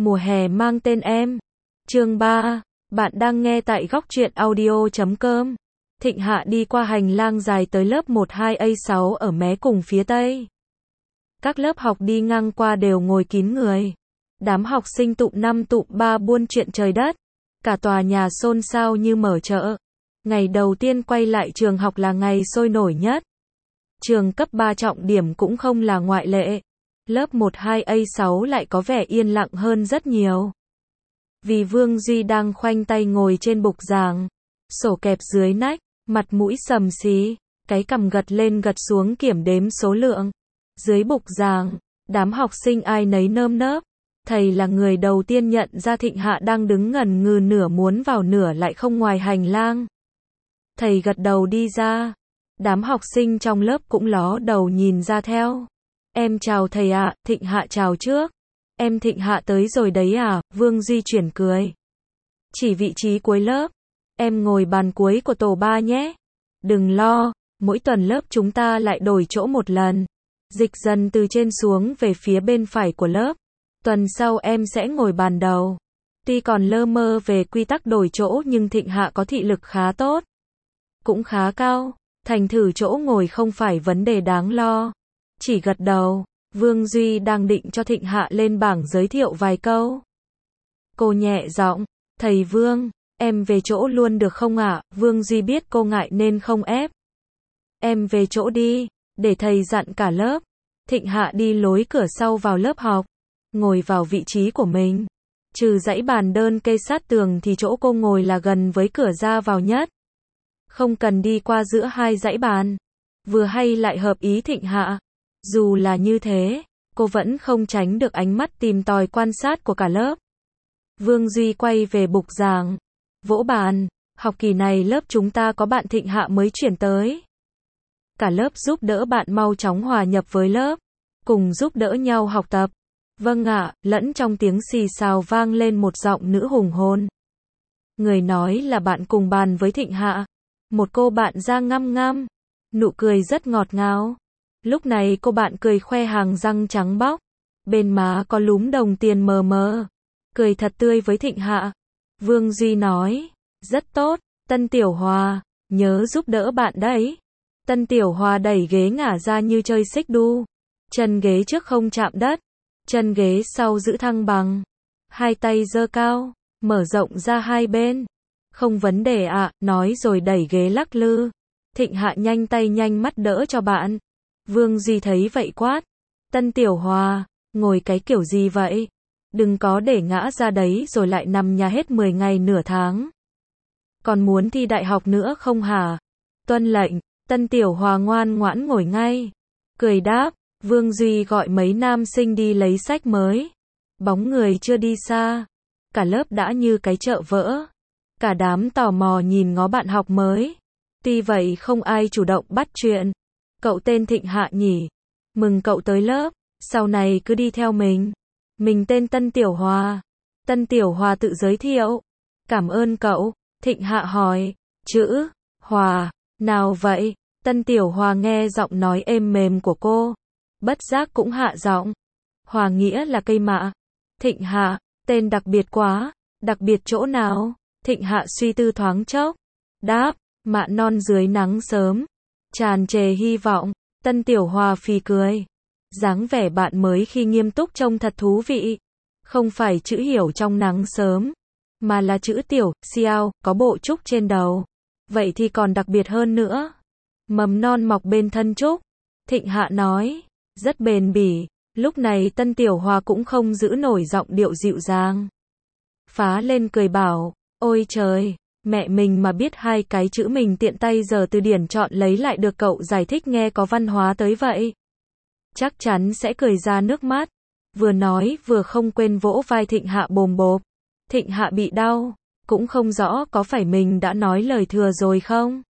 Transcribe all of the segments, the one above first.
Mùa hè mang tên em. Chương 3. Bạn đang nghe tại góc truyện audio.com. Thịnh Hạ đi qua hành lang dài tới lớp 12A6 ở mé cùng phía tây. Các lớp học đi ngang qua đều ngồi kín người. Đám học sinh tụm 5 tụm 3 buôn chuyện trời đất. Cả tòa nhà xôn xao như mở chợ. Ngày đầu tiên quay lại trường học là ngày sôi nổi nhất. Trường cấp 3 trọng điểm cũng không là ngoại lệ. Lớp 12A6 lại có vẻ yên lặng hơn rất nhiều. Vì Vương Duy đang khoanh tay ngồi trên bục giảng, sổ kẹp dưới nách, mặt mũi xầm xí, cái cằm gật lên gật xuống kiểm đếm số lượng. Dưới bục giảng, đám học sinh ai nấy nơm nớp. Thầy là người đầu tiên nhận ra Thịnh Hạ đang đứng ngần ngừ nửa muốn vào nửa lại không ngoài hành lang. Thầy gật đầu đi ra. Đám học sinh trong lớp cũng ló đầu nhìn ra theo. Em chào thầy ạ, Thịnh Hạ chào trước. Em Thịnh Hạ tới rồi đấy à, Vương Duy chuyển cười. Chỉ vị trí cuối lớp. Em ngồi bàn cuối của tổ 3 nhé. Đừng lo, mỗi tuần lớp chúng ta lại đổi chỗ một lần. Dịch dần từ trên xuống về phía bên phải của lớp. Tuần sau em sẽ ngồi bàn đầu. Tuy còn lơ mơ về quy tắc đổi chỗ nhưng Thịnh Hạ có thị lực khá tốt. Cũng khá cao. Thành thử chỗ ngồi không phải vấn đề đáng lo. Chỉ gật đầu. Vương Duy đang định cho Thịnh Hạ lên bảng giới thiệu vài câu. Cô nhẹ giọng, thầy Vương, em về chỗ luôn được không ạ? Vương Duy biết cô ngại nên không ép. Em về chỗ đi, để thầy dặn cả lớp. Thịnh Hạ đi lối cửa sau vào lớp học, ngồi vào vị trí của mình. Trừ dãy bàn đơn kê sát tường thì chỗ cô ngồi là gần với cửa ra vào nhất. Không cần đi qua giữa hai dãy bàn. Vừa hay lại hợp ý Thịnh Hạ. Dù là như thế, cô vẫn không tránh được ánh mắt tìm tòi quan sát của cả lớp. Vương Duy quay về bục giảng, vỗ bàn, học kỳ này lớp chúng ta có bạn Thịnh Hạ mới chuyển tới. Cả lớp giúp đỡ bạn mau chóng hòa nhập với lớp, cùng giúp đỡ nhau học tập. Vâng ạ, lẫn trong tiếng xì xào vang lên một giọng nữ hùng hồn. Người nói là bạn cùng bàn với Thịnh Hạ. Một cô bạn da ngăm ngăm, nụ cười rất ngọt ngào. Lúc này cô bạn cười khoe hàng răng trắng bóc, bên má có lúm đồng tiền mờ mờ, cười thật tươi với Thịnh Hạ. Vương Duy nói, rất tốt, Tân Tiểu Hòa, nhớ giúp đỡ bạn đấy. Tân Tiểu Hòa đẩy ghế ngả ra như chơi xích đu, chân ghế trước không chạm đất, chân ghế sau giữ thăng bằng, hai tay giơ cao, mở rộng ra hai bên. Không vấn đề ạ, nói rồi đẩy ghế lắc lư. Thịnh Hạ nhanh tay nhanh mắt đỡ cho bạn. Vương Duy thấy vậy quát. Tân Tiểu Hòa, ngồi cái kiểu gì vậy? Đừng có để ngã ra đấy rồi lại nằm nhà hết 10 ngày nửa tháng. Còn muốn thi đại học nữa không hả? Tuân lệnh, Tân Tiểu Hòa ngoan ngoãn ngồi ngay. Cười đáp, Vương Duy gọi mấy nam sinh đi lấy sách mới. Bóng người chưa đi xa. Cả lớp đã như cái chợ vỡ. Cả đám tò mò nhìn ngó bạn học mới. Tuy vậy không ai chủ động bắt chuyện. Cậu tên Thịnh Hạ nhỉ? Mừng cậu tới lớp, sau này cứ đi theo mình. Mình tên Tân Tiểu Hòa. Tân Tiểu Hòa tự giới thiệu. Cảm ơn cậu, Thịnh Hạ hỏi. Chữ, Hòa, nào vậy? Tân Tiểu Hòa nghe giọng nói êm mềm của cô. Bất giác cũng hạ giọng. Hòa nghĩa là cây mạ. Thịnh Hạ, tên đặc biệt quá. Đặc biệt chỗ nào? Thịnh Hạ suy tư thoáng chốc. Đáp, mạ non dưới nắng sớm. Tràn trề hy vọng. Tân Tiểu Hòa phì cười. Dáng vẻ bạn mới khi nghiêm túc trông thật thú vị. Không phải chữ hiểu trong nắng sớm, mà là chữ tiểu, xiao, có bộ trúc trên đầu. Vậy thì còn đặc biệt hơn nữa. Mầm non mọc bên thân trúc. Thịnh Hạ nói. Rất bền bỉ. Lúc này Tân Tiểu Hòa cũng không giữ nổi giọng điệu dịu dàng. Phá lên cười bảo. Ôi trời, mẹ mình mà biết hai cái chữ mình tiện tay giờ từ điển chọn lấy lại được cậu giải thích nghe có văn hóa tới vậy. Chắc chắn sẽ cười ra nước mắt. Vừa nói vừa không quên vỗ vai Thịnh Hạ bồm bộp. Thịnh Hạ bị đau, cũng không rõ có phải mình đã nói lời thừa rồi không.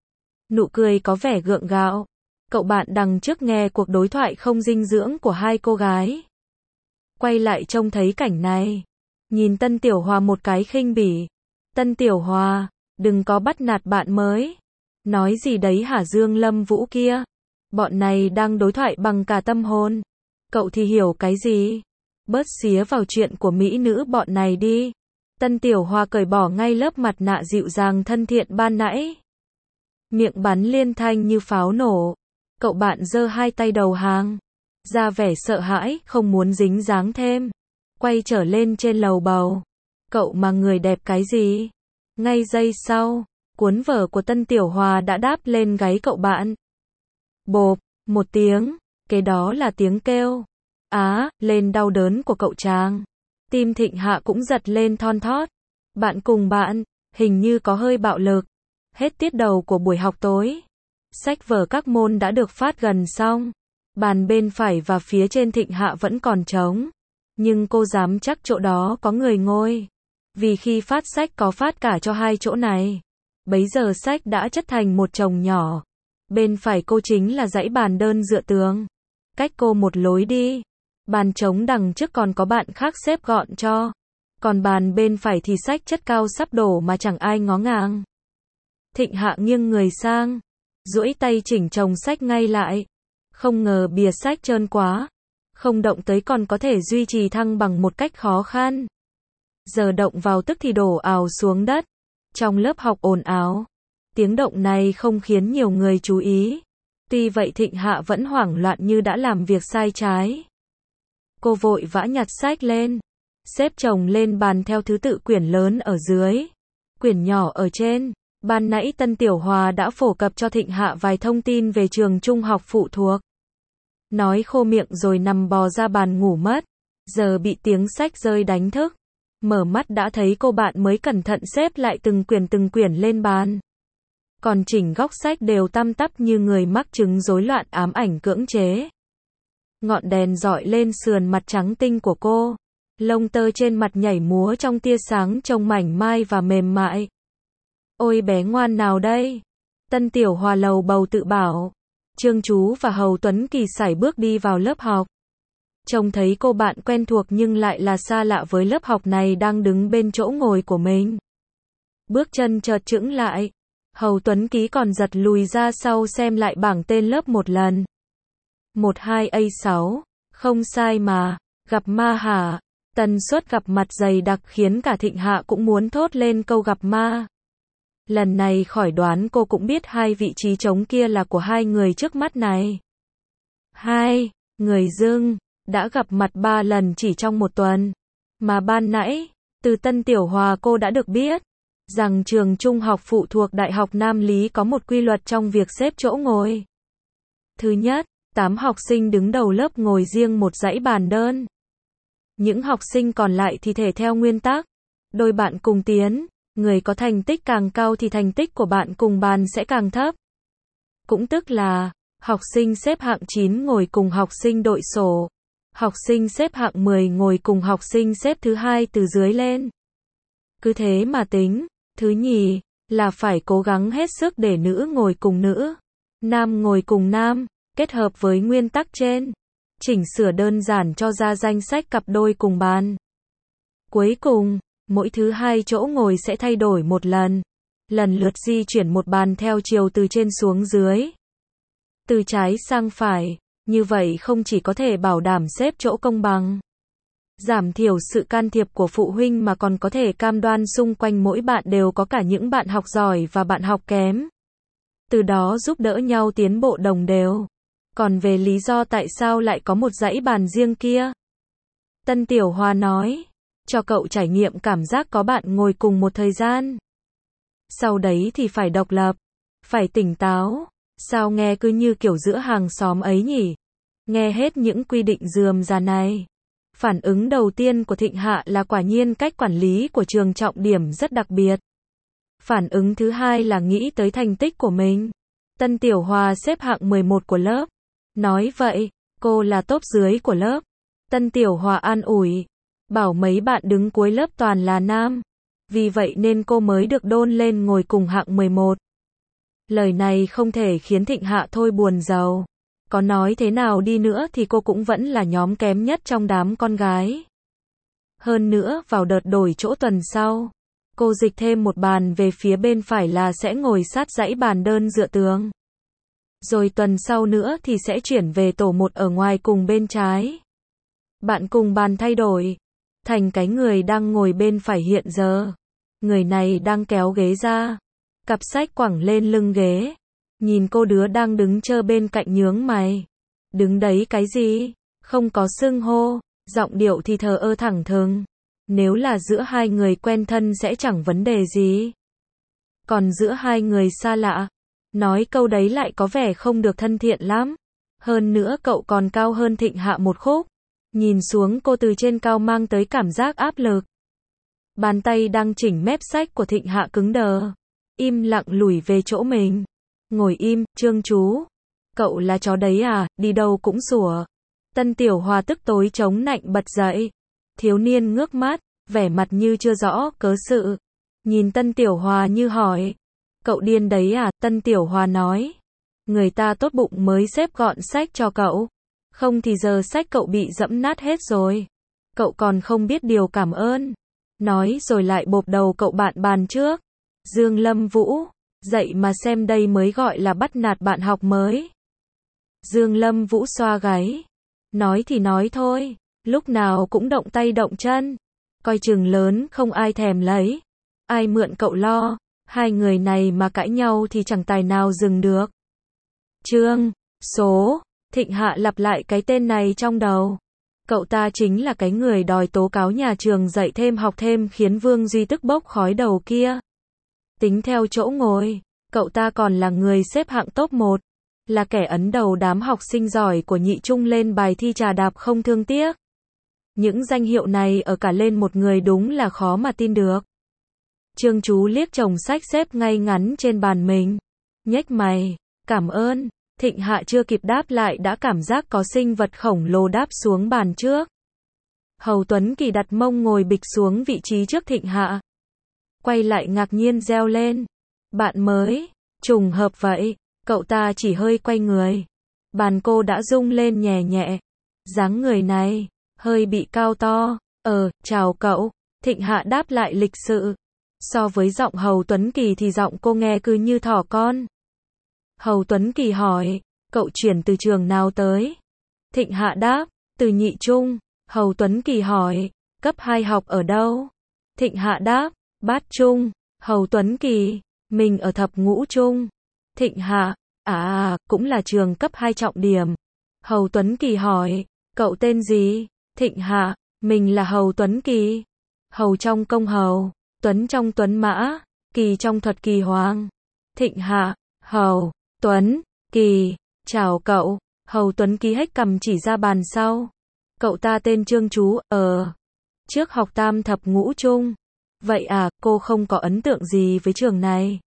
Nụ cười có vẻ gượng gạo. Cậu bạn đằng trước nghe cuộc đối thoại không dinh dưỡng của hai cô gái. Quay lại trông thấy cảnh này. Nhìn Tân Tiểu Hòa một cái khinh bỉ. Tân Tiểu Hòa, đừng có bắt nạt bạn mới. Nói gì đấy hả Dương Lâm Vũ kia? Bọn này đang đối thoại bằng cả tâm hồn. Cậu thì hiểu cái gì? Bớt xía vào chuyện của mỹ nữ bọn này đi. Tân Tiểu Hoa cởi bỏ ngay lớp mặt nạ dịu dàng thân thiện ban nãy. Miệng bắn liên thanh như pháo nổ. Cậu bạn giơ hai tay đầu hàng. Ra vẻ sợ hãi, không muốn dính dáng thêm. Quay trở lên trên lầu bầu. Cậu mà người đẹp cái gì? Ngay giây sau, cuốn vở của Tân Tiểu Hoa đã đáp lên gáy cậu bạn. Bộp, một tiếng, kế đó là tiếng kêu. Lên đau đớn của cậu chàng. Tim Thịnh Hạ cũng giật lên thon thót. Bạn cùng bạn, hình như có hơi bạo lực. Hết tiết đầu của buổi học tối. Sách vở các môn đã được phát gần xong. Bàn bên phải và phía trên Thịnh Hạ vẫn còn trống. Nhưng cô dám chắc chỗ đó có người ngồi. Vì khi phát sách có phát cả cho hai chỗ này. Bấy giờ sách đã chất thành một chồng nhỏ. Bên phải cô chính là dãy bàn đơn dựa tường. Cách cô một lối đi. Bàn trống đằng trước còn có bạn khác xếp gọn cho. Còn bàn bên phải thì sách chất cao sắp đổ mà chẳng ai ngó ngàng. Thịnh Hạ nghiêng người sang. Duỗi tay chỉnh chồng sách ngay lại. Không ngờ bìa sách trơn quá. Không động tới còn có thể duy trì thăng bằng một cách khó khăn. Giờ động vào tức thì đổ ào xuống đất. Trong lớp học ồn ào. Tiếng động này không khiến nhiều người chú ý. Tuy vậy Thịnh Hạ vẫn hoảng loạn như đã làm việc sai trái. Cô vội vã nhặt sách lên. Xếp chồng lên bàn theo thứ tự, quyển lớn ở dưới. Quyển nhỏ ở trên. Ban nãy Tân Tiểu Hoa đã phổ cập cho Thịnh Hạ vài thông tin về trường trung học phụ thuộc. Nói khô miệng rồi nằm bò ra bàn ngủ mất. Giờ bị tiếng sách rơi đánh thức. Mở mắt đã thấy cô bạn mới cẩn thận xếp lại từng quyển lên bàn. Còn chỉnh góc sách đều tăm tắp như người mắc chứng rối loạn ám ảnh cưỡng chế. Ngọn đèn dọi lên sườn mặt trắng tinh của cô. Lông tơ trên mặt nhảy múa trong tia sáng trông mảnh mai và mềm mại. Ôi bé ngoan nào đây? Tân Tiểu Hoa lầu bầu tự bảo. Trương Chú và Hầu Tuấn Kỳ sải bước đi vào lớp học. Trông thấy cô bạn quen thuộc nhưng lại là xa lạ với lớp học này đang đứng bên chỗ ngồi của mình. Bước chân chợt chững lại. Hầu Tuấn Ký còn giật lùi ra sau xem lại bảng tên lớp một lần. 12A6, không sai mà, gặp ma hả? Tần suất gặp mặt dày đặc khiến cả Thịnh Hạ cũng muốn thốt lên câu gặp ma. Lần này khỏi đoán cô cũng biết hai vị trí trống kia là của hai người trước mắt này. Hai người dưng đã gặp mặt 3 lần chỉ trong một tuần. Mà ban nãy, từ Tân Tiểu Hoa cô đã được biết rằng trường trung học phụ thuộc Đại học Nam Lý có một quy luật trong việc xếp chỗ ngồi. Thứ nhất, 8 học sinh đứng đầu lớp ngồi riêng một dãy bàn đơn. Những học sinh còn lại thì thể theo nguyên tắc đôi bạn cùng tiến, người có thành tích càng cao thì thành tích của bạn cùng bàn sẽ càng thấp. Cũng tức là, học sinh xếp hạng 9 ngồi cùng học sinh đội sổ. Học sinh xếp hạng 10 ngồi cùng học sinh xếp thứ hai từ dưới lên. Cứ thế mà tính. Thứ nhì, là phải cố gắng hết sức để nữ ngồi cùng nữ, nam ngồi cùng nam, kết hợp với nguyên tắc trên. Chỉnh sửa đơn giản cho ra danh sách cặp đôi cùng bàn. Cuối cùng, mỗi thứ hai chỗ ngồi sẽ thay đổi một lần. Lần lượt di chuyển một bàn theo chiều từ trên xuống dưới. Từ trái sang phải. Như vậy không chỉ có thể bảo đảm xếp chỗ công bằng, giảm thiểu sự can thiệp của phụ huynh mà còn có thể cam đoan xung quanh mỗi bạn đều có cả những bạn học giỏi và bạn học kém. Từ đó giúp đỡ nhau tiến bộ đồng đều. Còn về lý do tại sao lại có một dãy bàn riêng kia, Tân Tiểu Hoa nói, cho cậu trải nghiệm cảm giác có bạn ngồi cùng một thời gian. Sau đấy thì phải độc lập, phải tỉnh táo. Sao nghe cứ như kiểu giữa hàng xóm ấy nhỉ? Nghe hết những quy định rườm rà này. Phản ứng đầu tiên của Thịnh Hạ là quả nhiên cách quản lý của trường trọng điểm rất đặc biệt. Phản ứng thứ hai là nghĩ tới thành tích của mình. Tân Tiểu Hoa xếp hạng 11 của lớp. Nói vậy, cô là top dưới của lớp. Tân Tiểu Hoa an ủi. Bảo mấy bạn đứng cuối lớp toàn là nam. Vì vậy nên cô mới được đôn lên ngồi cùng hạng 11. Lời này không thể khiến Thịnh Hạ thôi buồn rầu. Có nói thế nào đi nữa thì cô cũng vẫn là nhóm kém nhất trong đám con gái. Hơn nữa, vào đợt đổi chỗ tuần sau, cô dịch thêm một bàn về phía bên phải là sẽ ngồi sát dãy bàn đơn dựa tường. Rồi tuần sau nữa thì sẽ chuyển về tổ 1 ở ngoài cùng bên trái. Bạn cùng bàn thay đổi. Thành cái người đang ngồi bên phải hiện giờ. Người này đang kéo ghế ra. Cặp sách quẳng lên lưng ghế. Nhìn cô đứa đang đứng chờ bên cạnh nhướng mày. Đứng đấy cái gì? Không có xưng hô. Giọng điệu thì thờ ơ thẳng thừng. Nếu là giữa hai người quen thân sẽ chẳng vấn đề gì. Còn giữa hai người xa lạ, nói câu đấy lại có vẻ không được thân thiện lắm. Hơn nữa cậu còn cao hơn Thịnh Hạ một khúc. Nhìn xuống cô từ trên cao mang tới cảm giác áp lực. Bàn tay đang chỉnh mép sách của Thịnh Hạ cứng đờ. Im lặng lùi về chỗ mình. Ngồi im, Trương chú. Cậu là chó đấy à, đi đâu cũng sủa. Tân Tiểu Hòa tức tối chống nạnh bật dậy. Thiếu niên ngước mắt, vẻ mặt như chưa rõ cớ sự. Nhìn Tân Tiểu Hòa như hỏi. Cậu điên đấy à, Tân Tiểu Hòa nói. Người ta tốt bụng mới xếp gọn sách cho cậu. Không thì giờ sách cậu bị dẫm nát hết rồi. Cậu còn không biết điều cảm ơn. Nói rồi lại bộp đầu cậu bạn bàn trước. Dương Lâm Vũ, dậy mà xem đây mới gọi là bắt nạt bạn học mới. Dương Lâm Vũ xoa gáy. Nói thì nói thôi, lúc nào cũng động tay động chân. Coi chừng lớn không ai thèm lấy. Ai mượn cậu lo, hai người này mà cãi nhau thì chẳng tài nào dừng được. Trương, số, Thịnh Hạ lặp lại cái tên này trong đầu. Cậu ta chính là cái người đòi tố cáo nhà trường dạy thêm học thêm khiến Vương Duy tức bốc khói đầu kia. Tính theo chỗ ngồi, cậu ta còn là người xếp hạng top 1. Là kẻ ấn đầu đám học sinh giỏi của nhị trung lên bài thi trà đạp không thương tiếc. Những danh hiệu này ở cả lên một người đúng là khó mà tin được. Trương chú liếc chồng sách xếp ngay ngắn trên bàn mình. Nhếch mày, cảm ơn. Thịnh Hạ chưa kịp đáp lại đã cảm giác có sinh vật khổng lồ đáp xuống bàn trước. Hầu Tuấn Kỳ đặt mông ngồi bịch xuống vị trí trước Thịnh Hạ. Quay lại ngạc nhiên reo lên. Bạn mới, trùng hợp vậy. Cậu ta chỉ hơi quay người. Bàn cô đã rung lên nhẹ nhẹ. Dáng người này, hơi bị cao to. Chào cậu. Thịnh Hạ đáp lại lịch sự. So với giọng Hầu Tuấn Kỳ thì giọng cô nghe cứ như thỏ con. Hầu Tuấn Kỳ hỏi, cậu chuyển từ trường nào tới? Thịnh Hạ đáp, từ nhị trung. Hầu Tuấn Kỳ hỏi, cấp 2 học ở đâu? Thịnh Hạ đáp, bát trung. Hầu Tuấn Kỳ, mình ở thập ngũ trung. Thịnh Hạ, cũng là trường cấp 2 trọng điểm. Hầu Tuấn Kỳ hỏi, cậu tên gì? Thịnh Hạ, mình là Hầu Tuấn Kỳ. Hầu trong công hầu, Tuấn trong tuấn mã, Kỳ trong thuật kỳ hoàng. Thịnh Hạ, Hầu, Tuấn, Kỳ, chào cậu. Hầu Tuấn Kỳ hếch cằm chỉ ra bàn sau. Cậu ta tên Trương chú, trước học tam thập ngũ trung. Vậy à, cô không có ấn tượng gì với trường này.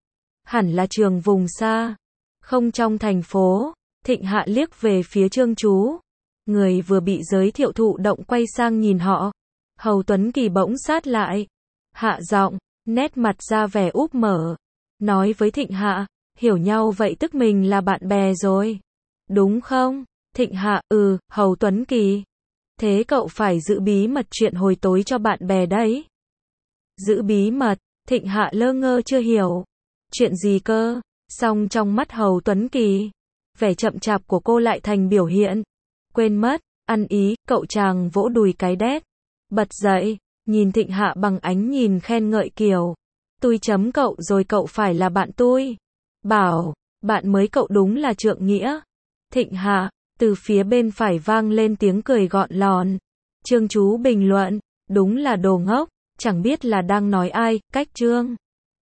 Hẳn là trường vùng xa, không trong thành phố. Thịnh Hạ liếc về phía Trương chú. Người vừa bị giới thiệu thụ động quay sang nhìn họ. Hầu Tuấn Kỳ bỗng sát lại. Hạ giọng, nét mặt ra vẻ úp mở. Nói với Thịnh Hạ, hiểu nhau vậy tức mình là bạn bè rồi. Đúng không? Thịnh Hạ, Hầu Tuấn Kỳ. Thế cậu phải giữ bí mật chuyện hồi tối cho bạn bè đấy. Giữ bí mật, Thịnh Hạ lơ ngơ chưa hiểu. Chuyện gì cơ? Song trong mắt Hầu Tuấn Kỳ, vẻ chậm chạp của cô lại thành biểu hiện. Quên mất, ăn ý, cậu chàng vỗ đùi cái đét. Bật dậy, nhìn Thịnh Hạ bằng ánh nhìn khen ngợi kiểu. Tôi chấm cậu rồi cậu phải là bạn tôi. Bảo, bạn mới cậu đúng là trượng nghĩa. Thịnh Hạ, từ phía bên phải vang lên tiếng cười gọn lòn. Trương chú bình luận, đúng là đồ ngốc, chẳng biết là đang nói ai, cách Trương.